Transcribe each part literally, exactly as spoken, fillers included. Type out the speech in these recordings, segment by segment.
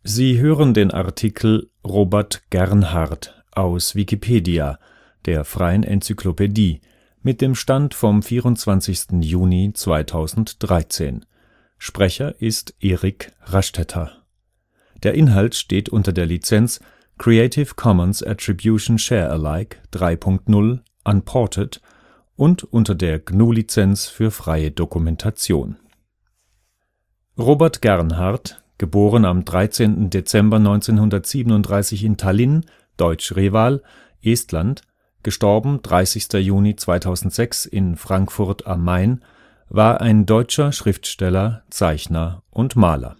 Sie hören den Artikel Robert Gernhardt, aus Wikipedia, der freien Enzyklopädie. Mit dem Stand vom vierundzwanzigsten Juni zweitausenddreizehn. Sprecher ist Erik Rastetter. Der Inhalt steht unter der Lizenz Creative Commons Attribution Share Alike drei Punkt null Unported und unter der G N U Lizenz für freie Dokumentation. Robert Gernhardt, geboren am dreizehnten Dezember neunzehnhundertsiebenunddreißig in Tallinn, Deutsch Reval, Estland, gestorben dreißigster Juni zweitausendsechs in Frankfurt am Main, war ein deutscher Schriftsteller, Zeichner und Maler.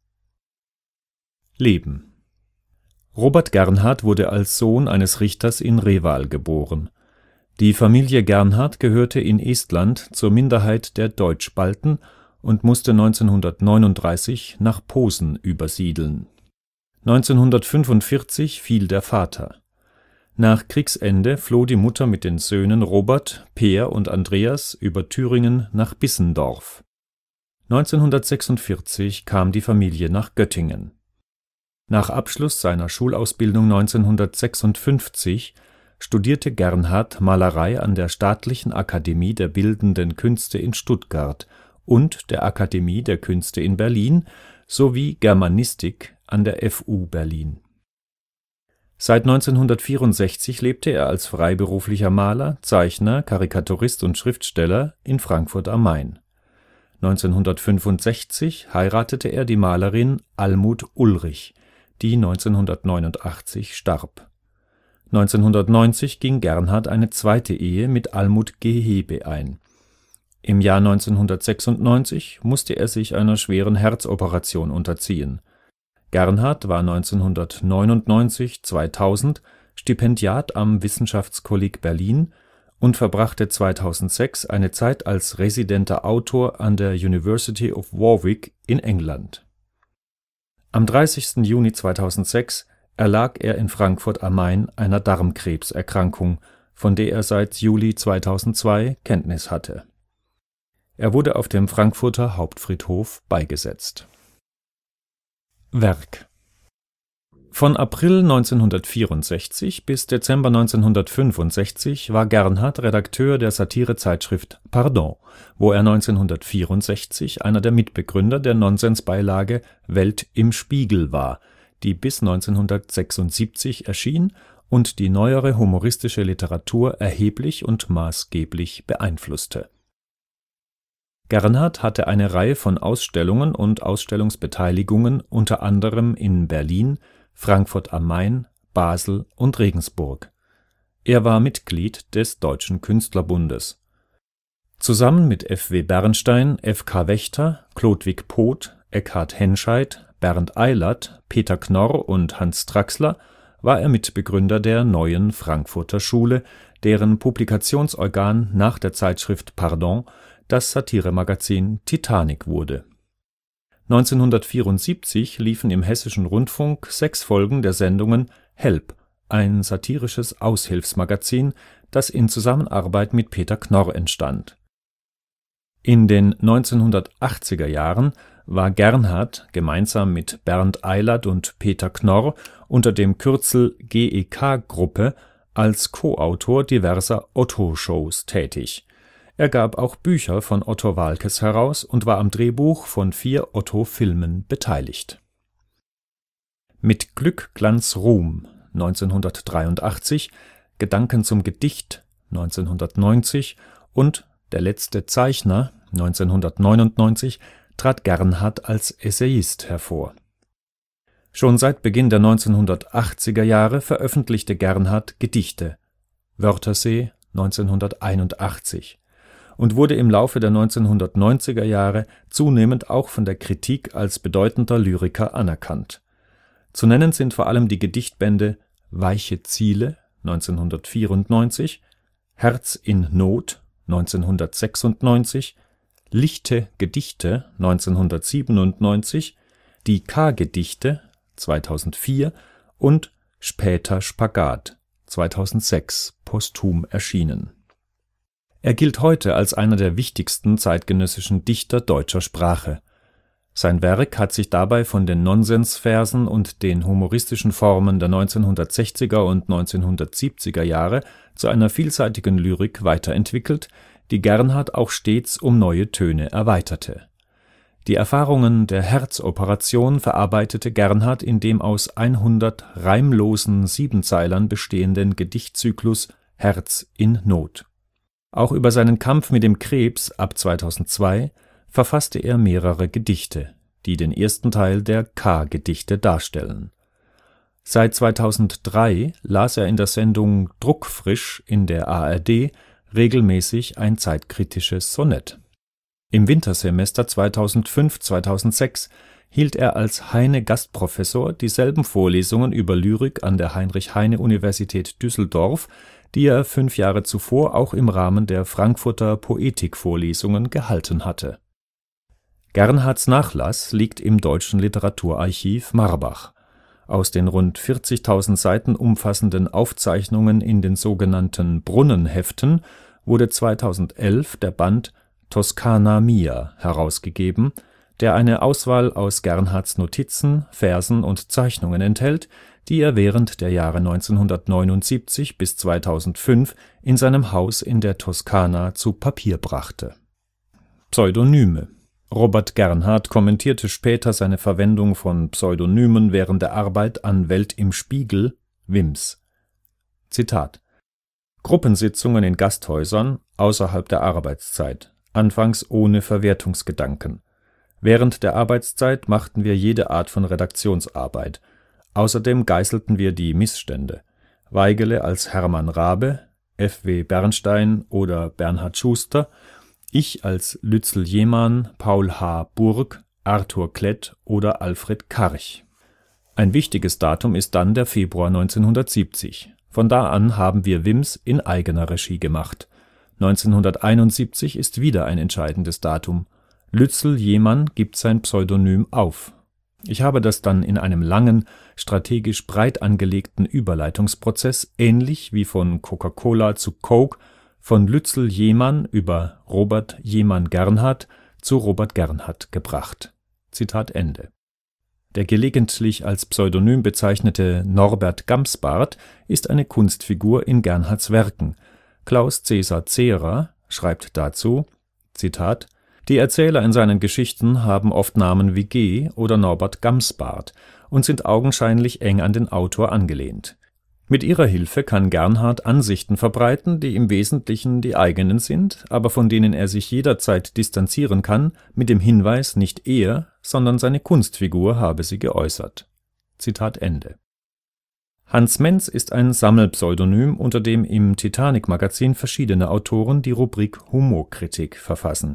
Leben Robert Gernhardt wurde als Sohn eines Richters in Reval geboren. Die Familie Gernhardt gehörte in Estland zur Minderheit der Deutschbalten und musste neunzehnhundertneununddreißig nach Posen übersiedeln. neunzehnhundertfünfundvierzig fiel der Vater. Nach Kriegsende floh die Mutter mit den Söhnen Robert, Peer und Andreas über Thüringen nach Bissendorf. neunzehnhundertsechsundvierzig kam die Familie nach Göttingen. Nach Abschluss seiner Schulausbildung neunzehnhundertsechsundfünfzig studierte Gernhardt Malerei an der Staatlichen Akademie der Bildenden Künste in Stuttgart und der Akademie der Künste in Berlin sowie Germanistik an der F U Berlin. Seit neunzehnhundertvierundsechzig lebte er als freiberuflicher Maler, Zeichner, Karikaturist und Schriftsteller in Frankfurt am Main. neunzehnhundertfünfundsechzig heiratete er die Malerin Almut Ulrich, die neunzehnhundertneunundachtzig starb. neunzehnhundertneunzig ging Gernhardt eine zweite Ehe mit Almut Gehebe ein. Im Jahr neunzehnhundertsechsundneunzig musste er sich einer schweren Herzoperation unterziehen. Gernhardt war neunzehnhundertneunundneunzig – zweitausend Stipendiat am Wissenschaftskolleg Berlin und verbrachte zweitausendsechs eine Zeit als residenter Autor an der University of Warwick in England. Am dreißigsten Juni zweitausendsechs erlag er in Frankfurt am Main einer Darmkrebserkrankung, von der er seit Juli zweitausendzwei Kenntnis hatte. Er wurde auf dem Frankfurter Hauptfriedhof beigesetzt. Werk Von April neunzehnhundertvierundsechzig bis Dezember neunzehnhundertfünfundsechzig war Gernhardt Redakteur der Satirezeitschrift Pardon, wo er neunzehnhundertvierundsechzig einer der Mitbegründer der Nonsensbeilage Welt im Spiegel war, die bis neunzehnhundertsechsundsiebzig erschien und die neuere humoristische Literatur erheblich und maßgeblich beeinflusste. Gernhardt hatte eine Reihe von Ausstellungen und Ausstellungsbeteiligungen unter anderem in Berlin, Frankfurt am Main, Basel und Regensburg. Er war Mitglied des Deutschen Künstlerbundes. Zusammen mit F. W. Bernstein, F. K. Wächter, Chlodwig Poth, Eckhard Henscheid, Bernd Eilert, Peter Knorr und Hans Traxler war er Mitbegründer der Neuen Frankfurter Schule, deren Publikationsorgan nach der Zeitschrift Pardon das Satiremagazin Titanic wurde. neunzehnhundertvierundsiebzig liefen im Hessischen Rundfunk sechs Folgen der Sendungen Help, ein satirisches Aushilfsmagazin, das in Zusammenarbeit mit Peter Knorr entstand. In den neunzehnhundertachtziger Jahren war Gernhardt gemeinsam mit Bernd Eilert und Peter Knorr unter dem Kürzel G E K-Gruppe als Co-Autor diverser Otto-Shows tätig. Er gab auch Bücher von Otto Waalkes heraus und war am Drehbuch von vier Otto-Filmen beteiligt. Mit Glück, Glanz, Ruhm neunzehnhundertdreiundachtzig, Gedanken zum Gedicht neunzehnhundertneunzig und Der letzte Zeichner neunzehnhundertneunundneunzig trat Gernhardt als Essayist hervor. Schon seit Beginn der neunzehnhundertachtziger Jahre veröffentlichte Gernhardt Gedichte (Wörthersee neunzehnhunderteinundachtzig) und wurde im Laufe der neunzehnhundertneunziger Jahre zunehmend auch von der Kritik als bedeutender Lyriker anerkannt. Zu nennen sind vor allem die Gedichtbände Weiche Ziele neunzehnhundertvierundneunzig, Herz in Not neunzehnhundertsechsundneunzig, Lichte Gedichte neunzehnhundertsiebenundneunzig, Die K-Gedichte zweitausendvier und Später Spagat zweitausendsechs posthum erschienen. Er gilt heute als einer der wichtigsten zeitgenössischen Dichter deutscher Sprache. Sein Werk hat sich dabei von den Nonsensversen und den humoristischen Formen der neunzehnhundertsechziger und neunzehnhundertsiebziger Jahre zu einer vielseitigen Lyrik weiterentwickelt, die Gernhardt auch stets um neue Töne erweiterte. Die Erfahrungen der Herz-Operation verarbeitete Gernhardt in dem aus hundert reimlosen Siebenzeilern bestehenden Gedichtzyklus Herz in Not. Auch über seinen Kampf mit dem Krebs ab zweitausendzwei verfasste er mehrere Gedichte, die den ersten Teil der K-Gedichte darstellen. Seit zweitausenddrei las er in der Sendung Druckfrisch in der A R D regelmäßig ein zeitkritisches Sonett. Im Wintersemester zweitausendfünf zweitausendsechs hielt er als Heine-Gastprofessor dieselben Vorlesungen über Lyrik an der Heinrich-Heine-Universität Düsseldorf, die er fünf Jahre zuvor auch im Rahmen der Frankfurter Poetikvorlesungen gehalten hatte. Gernhardts Nachlass liegt im Deutschen Literaturarchiv Marbach. Aus den rund vierzigtausend Seiten umfassenden Aufzeichnungen in den sogenannten Brunnenheften wurde zweitausendelf der Band Toskana Mia herausgegeben, der eine Auswahl aus Gernhardts Notizen, Versen und Zeichnungen enthält, die er während der Jahre neunzehnhundertneunundsiebzig bis zweitausendfünf in seinem Haus in der Toskana zu Papier brachte. Pseudonyme. Robert Gernhardt kommentierte später seine Verwendung von Pseudonymen während der Arbeit an Welt im Spiegel, Wims. Zitat: Gruppensitzungen in Gasthäusern außerhalb der Arbeitszeit, anfangs ohne Verwertungsgedanken. Während der Arbeitszeit machten wir jede Art von Redaktionsarbeit. Außerdem geißelten wir die Missstände. Weigele als Hermann Rabe, F W Bernstein oder Bernhard Schuster, ich als Lützel Jehmann, Paul H. Burg, Arthur Klett oder Alfred Karch. Ein wichtiges Datum ist dann der Februar neunzehnhundertsiebzig. Von da an haben wir Wims in eigener Regie gemacht. neunzehnhunderteinundsiebzig ist wieder ein entscheidendes Datum. Lützel Jehmann gibt sein Pseudonym auf. Ich habe das dann in einem langen, strategisch breit angelegten Überleitungsprozess, ähnlich wie von Coca-Cola zu Coke, von Lützel Jehmann über Robert Jehmann-Gernhardt zu Robert Gernhardt gebracht. Zitat Ende. Der gelegentlich als Pseudonym bezeichnete Norbert Gamsbart ist eine Kunstfigur in Gernhardts Werken. Klaus Cäsar Zehrer schreibt dazu, Zitat: Die Erzähler in seinen Geschichten haben oft Namen wie G. oder Norbert Gamsbart und sind augenscheinlich eng an den Autor angelehnt. Mit ihrer Hilfe kann Gernhardt Ansichten verbreiten, die im Wesentlichen die eigenen sind, aber von denen er sich jederzeit distanzieren kann, mit dem Hinweis, nicht er, sondern seine Kunstfigur habe sie geäußert. Zitat Ende. Hans Menz ist ein Sammelpseudonym, unter dem im Titanic-Magazin verschiedene Autoren die Rubrik Humorkritik verfassen.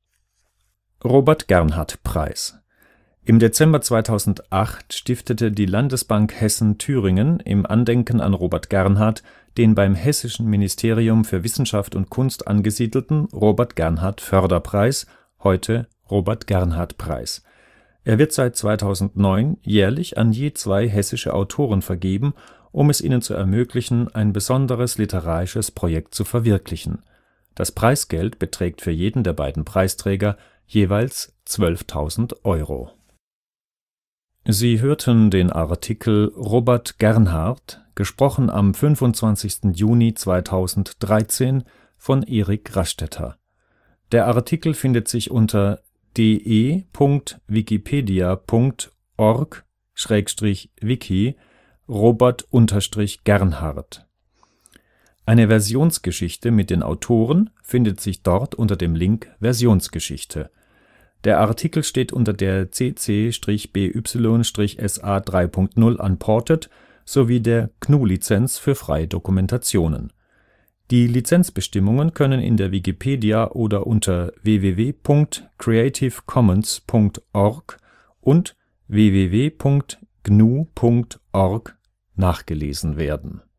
Robert-Gernhardt-Preis. Im Dezember zweitausendacht stiftete die Landesbank Hessen-Thüringen im Andenken an Robert Gernhardt den beim Hessischen Ministerium für Wissenschaft und Kunst angesiedelten Robert-Gernhardt-Förderpreis, heute Robert-Gernhardt-Preis. Er wird seit zweitausendneun jährlich an je zwei hessische Autoren vergeben, um es ihnen zu ermöglichen, ein besonderes literarisches Projekt zu verwirklichen. Das Preisgeld beträgt für jeden der beiden Preisträger jeweils zwölftausend Euro. Sie hörten den Artikel Robert Gernhardt, gesprochen am fünfundzwanzigsten Juni zweitausenddreizehn von Erik Rastetter. Der Artikel findet sich unter d e punkt wikipedia punkt org schrägstrich wiki Robert-Gernhardt. Eine Versionsgeschichte mit den Autoren findet sich dort unter dem Link Versionsgeschichte. Der Artikel steht unter der C C B Y S A drei Punkt null Unported sowie der G N U-Lizenz für freie Dokumentationen. Die Lizenzbestimmungen können in der Wikipedia oder unter w w w punkt creative commons punkt org und w w w punkt g n u punkt org nachgelesen werden.